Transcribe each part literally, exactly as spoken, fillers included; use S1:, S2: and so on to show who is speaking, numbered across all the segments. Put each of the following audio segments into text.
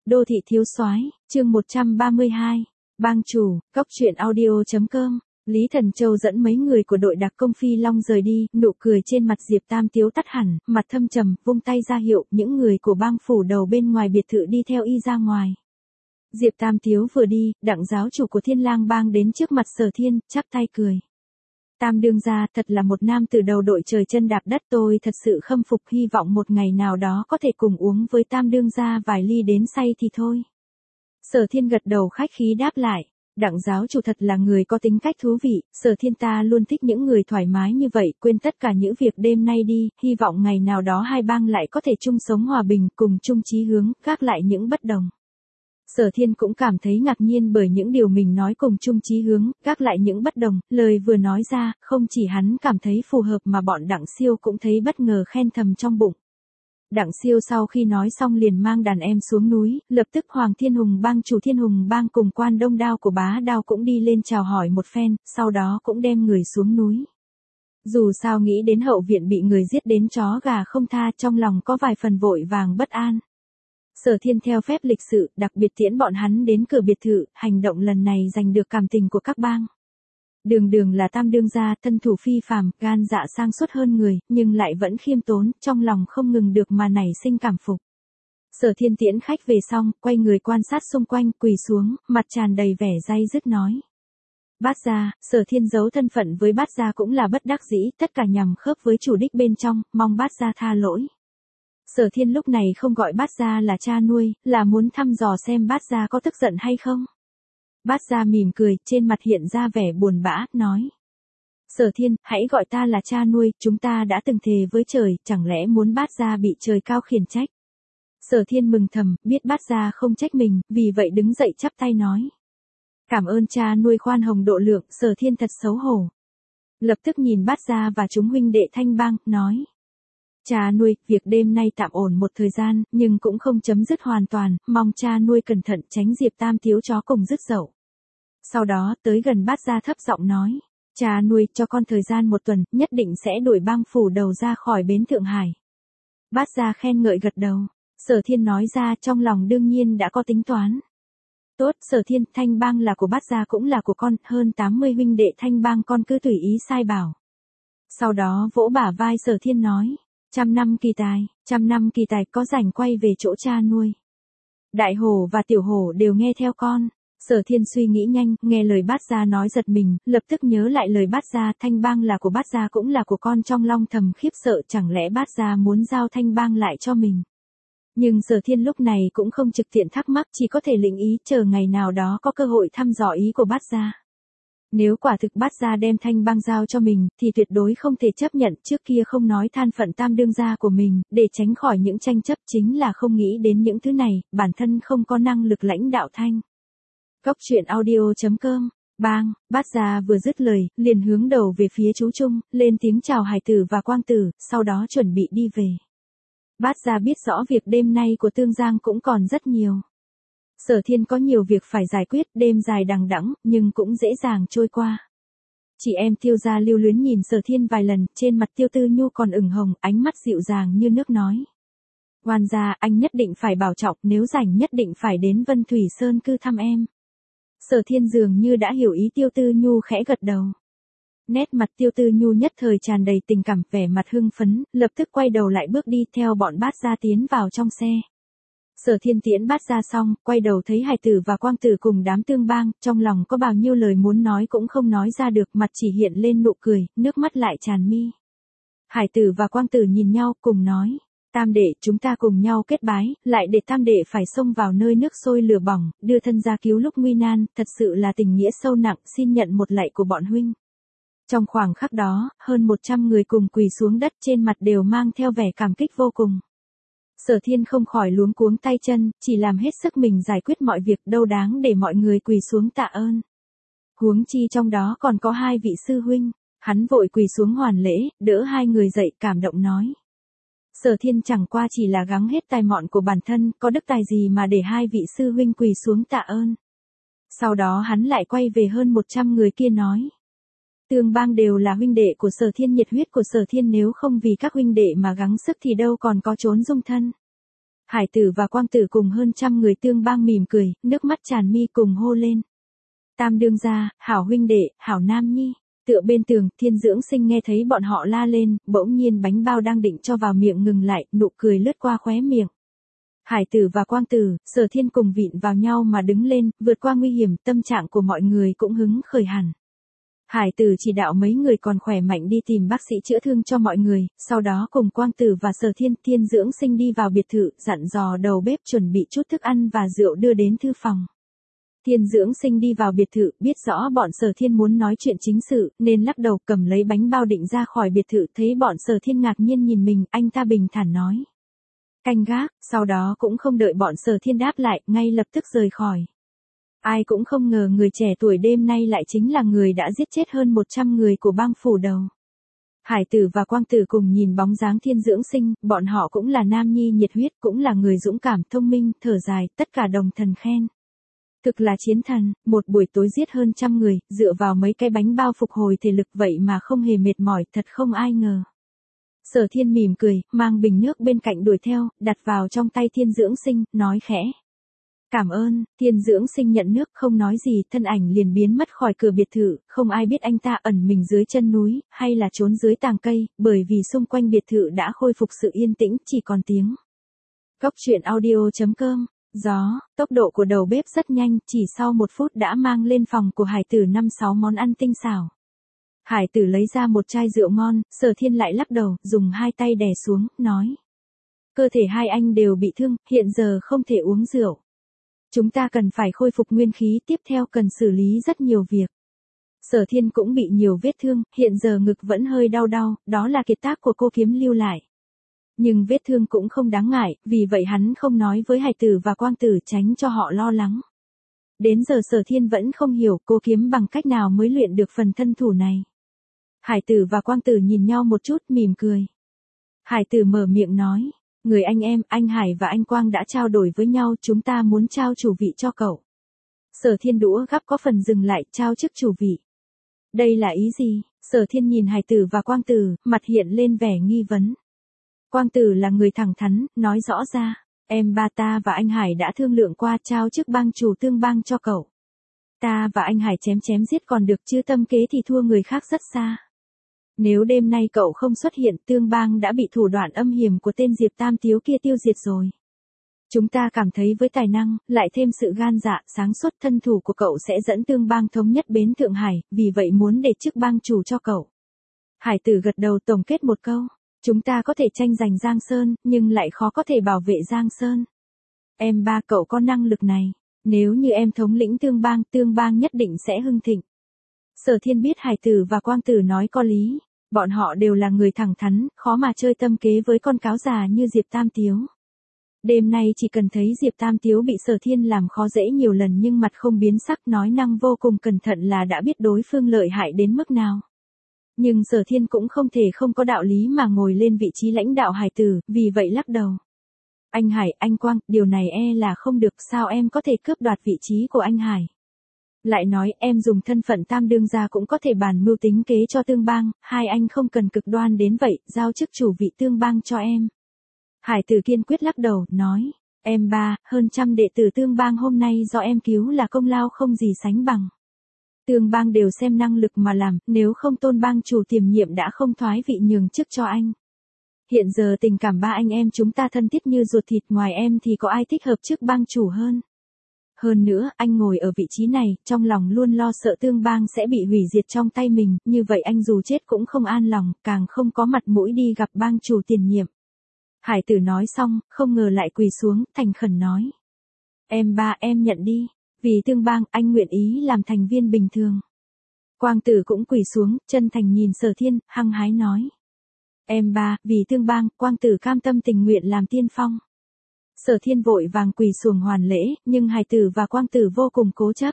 S1: Đô thị thiếu soái, chương một trăm ba mươi hai. Bang chủ, cóc truyện audio chấm com. Lý Thần Châu dẫn mấy người của đội đặc công Phi Long rời đi, nụ cười trên mặt Diệp Tam Tiếu tắt hẳn, mặt thâm trầm, vung tay ra hiệu, những người của bang phủ đầu bên ngoài biệt thự đi theo y ra ngoài. Diệp Tam Tiếu vừa đi, đặng giáo chủ của Thiên Lang bang đến trước mặt Sở Thiên, chắp tay cười. Tam đương gia thật là một nam từ đầu đội trời chân đạp đất, tôi thật sự khâm phục, hy vọng một ngày nào đó có thể cùng uống với Tam đương gia vài ly đến say thì thôi. Sở Thiên gật đầu khách khí đáp lại, đặng giáo chủ thật là người có tính cách thú vị, Sở Thiên ta luôn thích những người thoải mái như vậy, quên tất cả những việc đêm nay đi, hy vọng ngày nào đó hai bang lại có thể chung sống hòa bình, cùng chung chí hướng, gác lại những bất đồng. Sở Thiên cũng cảm thấy ngạc nhiên bởi những điều mình nói cùng chung chí hướng, gác lại những bất đồng, lời vừa nói ra, không chỉ hắn cảm thấy phù hợp mà bọn Đặng Siêu cũng thấy bất ngờ khen thầm trong bụng. Đặng Siêu sau khi nói xong liền mang đàn em xuống núi, lập tức Hoàng Thiên Hùng bang chủ Thiên Hùng bang cùng quan Đông Đao của Bá Đao cũng đi lên chào hỏi một phen, sau đó cũng đem người xuống núi. Dù sao nghĩ đến hậu viện bị người giết đến chó gà không tha, trong lòng có vài phần vội vàng bất an. Sở Thiên theo phép lịch sự, đặc biệt tiễn bọn hắn đến cửa biệt thự, hành động lần này giành được cảm tình của các bang. Đường đường là tam đương gia, thân thủ phi phàm, gan dạ sang suốt hơn người, nhưng lại vẫn khiêm tốn, trong lòng không ngừng được mà nảy sinh cảm phục. Sở Thiên tiễn khách về xong, quay người quan sát xung quanh, quỳ xuống, mặt tràn đầy vẻ day dứt nói. Bát gia, Sở Thiên giấu thân phận với bát gia cũng là bất đắc dĩ, tất cả nhằm khớp với chủ đích bên trong, mong bát gia tha lỗi. Sở Thiên lúc này không gọi bát gia là cha nuôi, là muốn thăm dò xem bát gia có tức giận hay không. Bát gia mỉm cười, trên mặt hiện ra vẻ buồn bã, nói. Sở Thiên, hãy gọi ta là cha nuôi, chúng ta đã từng thề với trời, chẳng lẽ muốn bát gia bị trời cao khiển trách. Sở Thiên mừng thầm, biết bát gia không trách mình, vì vậy đứng dậy chắp tay nói. Cảm ơn cha nuôi khoan hồng độ lượng, Sở Thiên thật xấu hổ. Lập tức nhìn bát gia và chúng huynh đệ Thanh bang, nói. Cha nuôi, việc đêm nay tạm ổn một thời gian, nhưng cũng không chấm dứt hoàn toàn, mong cha nuôi cẩn thận tránh Diệp Tam Tiếu chó cùng dứt dậu. Sau đó, tới gần bát gia thấp giọng nói, cha nuôi, cho con thời gian một tuần, nhất định sẽ đuổi bang phủ đầu ra khỏi bến Thượng Hải. Bát gia khen ngợi gật đầu, Sở Thiên nói ra trong lòng đương nhiên đã có tính toán. Tốt, Sở Thiên, Thanh bang là của bát gia cũng là của con, hơn tám mươi huynh đệ Thanh bang con cứ tùy ý sai bảo. Sau đó vỗ bả vai Sở Thiên nói. Trăm năm kỳ tài, trăm năm kỳ tài có rảnh quay về chỗ cha nuôi. Đại hổ và tiểu hổ đều nghe theo con. Sở Thiên suy nghĩ nhanh, nghe lời bát gia nói giật mình, lập tức nhớ lại lời bát gia, Thanh bang là của bát gia cũng là của con, trong lòng thầm khiếp sợ, chẳng lẽ bát gia muốn giao Thanh bang lại cho mình. Nhưng Sở Thiên lúc này cũng không trực tiện thắc mắc, chỉ có thể lĩnh ý chờ ngày nào đó có cơ hội thăm dò ý của bát gia. Nếu quả thực bát gia đem Thanh bang giao cho mình, thì tuyệt đối không thể chấp nhận, trước kia không nói than phận tam đương gia của mình, để tránh khỏi những tranh chấp chính là không nghĩ đến những thứ này, bản thân không có năng lực lãnh đạo Thanh. Cóc truyện audio chấm com, bang, bát gia vừa dứt lời, liền hướng đầu về phía chú Trung, lên tiếng chào Hải Tử và Quang Tử, sau đó chuẩn bị đi về. Bát gia biết rõ việc đêm nay của Tương Giang cũng còn rất nhiều. Sở Thiên có nhiều việc phải giải quyết, đêm dài đằng đẵng, nhưng cũng dễ dàng trôi qua. Chị em Tiêu gia lưu luyến nhìn Sở Thiên vài lần, trên mặt Tiêu Tư Nhu còn ửng hồng, ánh mắt dịu dàng như nước nói. Oan gia, anh nhất định phải bảo trọng, nếu rảnh nhất định phải đến Vân Thủy Sơn cư thăm em. Sở Thiên dường như đã hiểu ý Tiêu Tư Nhu khẽ gật đầu. Nét mặt Tiêu Tư Nhu nhất thời tràn đầy tình cảm, vẻ mặt hưng phấn, lập tức quay đầu lại bước đi theo bọn bát gia tiến vào trong xe. Sở Thiên tiễn bát gia xong, quay đầu thấy Hải Tử và Quang Tử cùng đám Tương bang, trong lòng có bao nhiêu lời muốn nói cũng không nói ra được, mặt chỉ hiện lên nụ cười, nước mắt lại tràn mi. Hải Tử và Quang Tử nhìn nhau, cùng nói, tam đệ, chúng ta cùng nhau kết bái, lại để tam đệ phải xông vào nơi nước sôi lửa bỏng, đưa thân ra cứu lúc nguy nan, thật sự là tình nghĩa sâu nặng, xin nhận một lạy của bọn huynh. Trong khoảng khắc đó, hơn một trăm người cùng quỳ xuống đất, trên mặt đều mang theo vẻ cảm kích vô cùng. Sở Thiên không khỏi luống cuống tay chân, chỉ làm hết sức mình giải quyết mọi việc, đâu đáng để mọi người quỳ xuống tạ ơn. Huống chi trong đó còn có hai vị sư huynh, hắn vội quỳ xuống hoàn lễ, đỡ hai người dậy, cảm động nói. Sở Thiên chẳng qua chỉ là gắng hết tài mọn của bản thân, có đức tài gì mà để hai vị sư huynh quỳ xuống tạ ơn. Sau đó hắn lại quay về hơn một trăm người kia nói. Tương bang đều là huynh đệ của Sở Thiên, nhiệt huyết của Sở Thiên nếu không vì các huynh đệ mà gắng sức thì đâu còn có trốn dung thân. Hải tử và Quang tử cùng hơn trăm người Tương Bang mỉm cười, nước mắt tràn mi cùng hô lên. Tam đương gia, hảo huynh đệ, hảo nam nhi. Tựa bên tường, Thiên Dưỡng Sinh nghe thấy bọn họ la lên, bỗng nhiên bánh bao đang định cho vào miệng ngừng lại, nụ cười lướt qua khóe miệng. Hải tử và Quang tử, Sở Thiên cùng vịn vào nhau mà đứng lên, vượt qua nguy hiểm, tâm trạng của mọi người cũng hứng khởi hẳn. Hải tử chỉ đạo mấy người còn khỏe mạnh đi tìm bác sĩ chữa thương cho mọi người, sau đó cùng Quang tử và Sở Thiên, Thiên Dưỡng Sinh đi vào biệt thự, dặn dò đầu bếp chuẩn bị chút thức ăn và rượu đưa đến thư phòng. Thiên Dưỡng Sinh đi vào biệt thự, biết rõ bọn Sở Thiên muốn nói chuyện chính sự, nên lắc đầu cầm lấy bánh bao định ra khỏi biệt thự, thấy bọn Sở Thiên ngạc nhiên nhìn mình, anh ta bình thản nói. Canh gác, sau đó cũng không đợi bọn Sở Thiên đáp lại, ngay lập tức rời khỏi. Ai cũng không ngờ người trẻ tuổi đêm nay lại chính là người đã giết chết hơn một trăm người của bang phủ đầu. Hải tử và Quang tử cùng nhìn bóng dáng Thiên Dưỡng Sinh, bọn họ cũng là nam nhi nhiệt huyết, cũng là người dũng cảm, thông minh, thở dài, tất cả đồng thần khen. Thực là chiến thần, một buổi tối giết hơn trăm người, dựa vào mấy cái bánh bao phục hồi thể lực vậy mà không hề mệt mỏi, thật không ai ngờ. Sở Thiên mỉm cười, mang bình nước bên cạnh đuổi theo, đặt vào trong tay Thiên Dưỡng Sinh, nói khẽ. Cảm ơn, Thiên Dưỡng Sinh nhận nước không nói gì, thân ảnh liền biến mất khỏi cửa biệt thự, không ai biết anh ta ẩn mình dưới chân núi, hay là trốn dưới tàng cây, bởi vì xung quanh biệt thự đã khôi phục sự yên tĩnh, chỉ còn tiếng. Góc truyện audio chấm com. Gió, tốc độ của đầu bếp rất nhanh, chỉ sau một phút đã mang lên phòng của Hải tử năm sáu món ăn tinh xảo. Hải tử lấy ra một chai rượu ngon, Sở Thiên lại lắc đầu, dùng hai tay đè xuống, nói. Cơ thể hai anh đều bị thương, hiện giờ không thể uống rượu. Chúng ta cần phải khôi phục nguyên khí, tiếp theo cần xử lý rất nhiều việc. Sở Thiên cũng bị nhiều vết thương, hiện giờ ngực vẫn hơi đau đau, đó là kiệt tác của cô kiếm lưu lại. Nhưng vết thương cũng không đáng ngại, vì vậy hắn không nói với Hải tử và Quang tử tránh cho họ lo lắng. Đến giờ Sở Thiên vẫn không hiểu cô kiếm bằng cách nào mới luyện được phần thân thủ này. Hải tử và Quang tử nhìn nhau một chút, mỉm cười. Hải tử mở miệng nói, người anh em, anh Hải và anh Quang đã trao đổi với nhau, chúng ta muốn trao chủ vị cho cậu. Sở Thiên đũa gắp có phần dừng lại, trao chức chủ vị. Đây là ý gì? Sở Thiên nhìn Hải tử và Quang tử, mặt hiện lên vẻ nghi vấn. Quang tử là người thẳng thắn, nói rõ ra, em ba ta và anh Hải đã thương lượng qua trao chức bang chủ Tương Bang cho cậu. Ta và anh Hải chém chém giết còn được chứ tâm kế thì thua người khác rất xa. Nếu đêm nay cậu không xuất hiện, Tương Bang đã bị thủ đoạn âm hiểm của tên Diệp Tam Tiếu kia tiêu diệt rồi. Chúng ta cảm thấy với tài năng, lại thêm sự gan dạ, sáng suốt thân thủ của cậu sẽ dẫn Tương Bang thống nhất bến Thượng Hải, vì vậy muốn để chức bang chủ cho cậu. Hải tử gật đầu tổng kết một câu. Chúng ta có thể tranh giành Giang Sơn, nhưng lại khó có thể bảo vệ Giang Sơn. Em ba cậu có năng lực này. Nếu như em thống lĩnh Tương Bang, Tương Bang nhất định sẽ hưng thịnh. Sở Thiên biết Hải tử và Quang tử nói có lý. Bọn họ đều là người thẳng thắn, khó mà chơi tâm kế với con cáo già như Diệp Tam Tiếu. Đêm nay chỉ cần thấy Diệp Tam Tiếu bị Sở Thiên làm khó dễ nhiều lần nhưng mặt không biến sắc, nói năng vô cùng cẩn thận là đã biết đối phương lợi hại đến mức nào. Nhưng Sở Thiên cũng không thể không có đạo lý mà ngồi lên vị trí lãnh đạo Hải tử, vì vậy lắc đầu. Anh Hải, anh Quang, điều này e là không được, sao em có thể cướp đoạt vị trí của anh Hải? Lại nói em dùng thân phận tam đương gia cũng có thể bàn mưu tính kế cho Tương Bang, hai anh không cần cực đoan đến vậy, giao chức chủ vị Tương Bang cho em. Hải tử kiên quyết lắc đầu, nói, em ba, hơn trăm đệ tử Tương Bang hôm nay do em cứu là công lao không gì sánh bằng. Tương Bang đều xem năng lực mà làm, nếu không Tôn Bang chủ tiềm nhiệm đã không thoái vị nhường chức cho anh. Hiện giờ tình cảm ba anh em chúng ta thân thiết như ruột thịt, ngoài em thì có ai thích hợp chức bang chủ hơn. Hơn nữa, anh ngồi ở vị trí này, trong lòng luôn lo sợ Tương Bang sẽ bị hủy diệt trong tay mình, như vậy anh dù chết cũng không an lòng, càng không có mặt mũi đi gặp bang chủ tiền nhiệm. Hải tử nói xong, không ngờ lại quỳ xuống, thành khẩn nói. Em ba em nhận đi. Vì Tương Bang, anh nguyện ý làm thành viên bình thường. Quang tử cũng quỳ xuống, chân thành nhìn Sở Thiên, hăng hái nói. Em ba, vì Tương Bang, Quang tử cam tâm tình nguyện làm tiên phong. Sở Thiên vội vàng quỳ xuống hoàn lễ, nhưng Hải tử và Quang tử vô cùng cố chấp.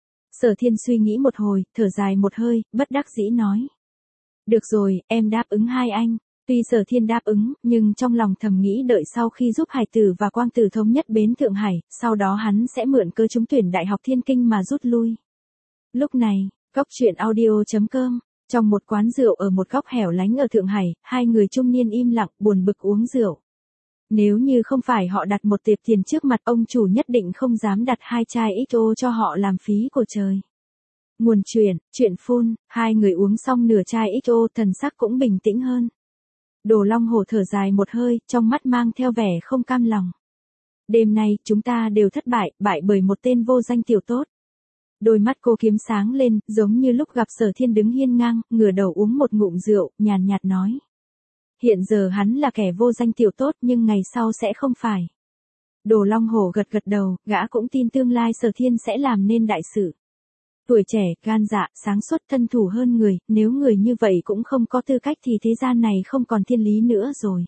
S1: Sở Thiên suy nghĩ một hồi, thở dài một hơi, bất đắc dĩ nói. Được rồi, em đáp ứng hai anh. Tuy Sở Thiên đáp ứng, nhưng trong lòng thầm nghĩ đợi sau khi giúp Hải tử và Quang tử thống nhất bến Thượng Hải, sau đó hắn sẽ mượn cơ trúng tuyển Đại học Thiên Kinh mà rút lui. Lúc này, góc truyện audio chấm com, trong một quán rượu ở một góc hẻo lánh ở Thượng Hải, hai người trung niên im lặng, buồn bực uống rượu. Nếu như không phải họ đặt một tiệp tiền trước mặt, ông chủ nhất định không dám đặt hai chai ích ô cho họ làm phí của trời. Nguồn chuyện, chuyện phun, hai người uống xong nửa chai ích ô, thần sắc cũng bình tĩnh hơn. Đồ Long Hổ thở dài một hơi, trong mắt mang theo vẻ không cam lòng. Đêm nay, chúng ta đều thất bại, bại bởi một tên vô danh tiểu tốt. Đôi mắt cô kiếm sáng lên, giống như lúc gặp Sở Thiên đứng hiên ngang, ngửa đầu uống một ngụm rượu, nhàn nhạt nói. Hiện giờ hắn là kẻ vô danh tiểu tốt nhưng ngày sau sẽ không phải. Đồ Long Hổ gật gật đầu, gã cũng tin tương lai Sở Thiên sẽ làm nên đại sự. Tuổi trẻ, gan dạ, sáng suốt, thân thủ hơn người, nếu người như vậy cũng không có tư cách thì thế gian này không còn thiên lý nữa rồi.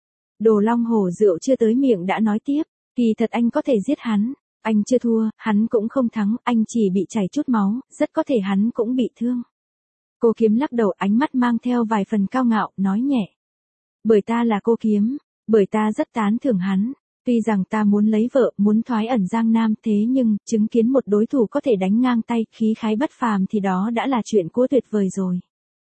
S1: Đồ Long Hổ rượu chưa tới miệng đã nói tiếp, kỳ thật anh có thể giết hắn, anh chưa thua, hắn cũng không thắng, anh chỉ bị chảy chút máu, rất có thể hắn cũng bị thương. Cô kiếm lắc đầu, ánh mắt mang theo vài phần cao ngạo, nói nhẹ. Bởi ta là cô kiếm, bởi ta rất tán thưởng hắn. Tuy rằng ta muốn lấy vợ, muốn thoái ẩn Giang Nam, thế nhưng, chứng kiến một đối thủ có thể đánh ngang tay, khí khái bất phàm thì đó đã là chuyện của tuyệt vời rồi.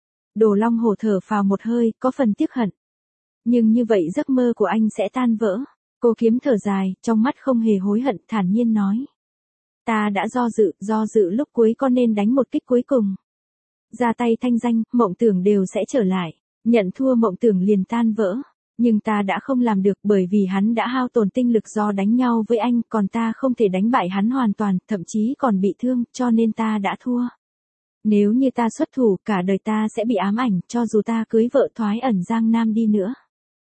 S1: Đồ Long Hổ thở phào một hơi, có phần tiếc hận. Nhưng như vậy giấc mơ của anh sẽ tan vỡ. Cô kiếm thở dài, trong mắt không hề hối hận, thản nhiên nói. Ta đã do dự, do dự lúc cuối có nên đánh một kích cuối cùng. Ra tay thanh danh, mộng tưởng đều sẽ trở lại. Nhận thua mộng tưởng liền tan vỡ. Nhưng ta đã không làm được bởi vì hắn đã hao tổn tinh lực do đánh nhau với anh, còn ta không thể đánh bại hắn hoàn toàn, thậm chí còn bị thương, cho nên ta đã thua. Nếu như ta xuất thủ, cả đời ta sẽ bị ám ảnh, cho dù ta cưới vợ thoái ẩn Giang Nam đi nữa.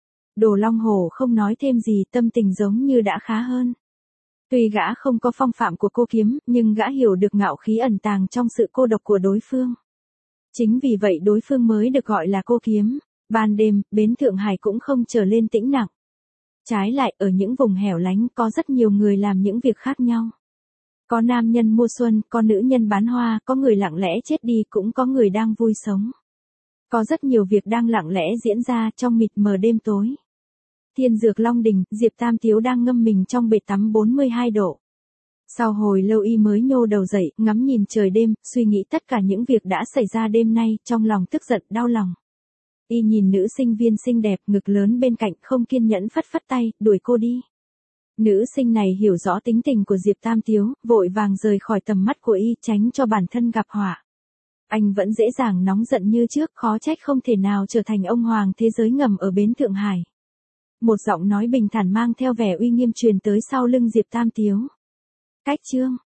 S1: Đồ Long Hổ không nói thêm gì, tâm tình giống như đã khá hơn. Tuy gã không có phong phạm của cô kiếm, nhưng gã hiểu được ngạo khí ẩn tàng trong sự cô độc của đối phương. Chính vì vậy đối phương mới được gọi là cô kiếm. Ban đêm, bến Thượng Hải cũng không trở lên tĩnh lặng. Trái lại, ở những vùng hẻo lánh có rất nhiều người làm những việc khác nhau. Có nam nhân mua xuân, có nữ nhân bán hoa, có người lặng lẽ chết đi, cũng có người đang vui sống. Có rất nhiều việc đang lặng lẽ diễn ra trong mịt mờ đêm tối. Thiên Dược Long Đình, Diệp Tam Tiếu đang ngâm mình trong bể tắm bốn mươi hai độ. Sau hồi lâu y mới nhô đầu dậy, ngắm nhìn trời đêm, suy nghĩ tất cả những việc đã xảy ra đêm nay, trong lòng tức giận, đau lòng. Y nhìn nữ sinh viên xinh đẹp, ngực lớn bên cạnh, không kiên nhẫn phất phất tay, đuổi cô đi. Nữ sinh này hiểu rõ tính tình của Diệp Tam Tiếu, vội vàng rời khỏi tầm mắt của y, tránh cho bản thân gặp họa. Anh vẫn dễ dàng nóng giận như trước, khó trách không thể nào trở thành ông hoàng thế giới ngầm ở bến Thượng Hải. Một giọng nói bình thản mang theo vẻ uy nghiêm truyền tới sau lưng Diệp Tam Tiếu. Cách chương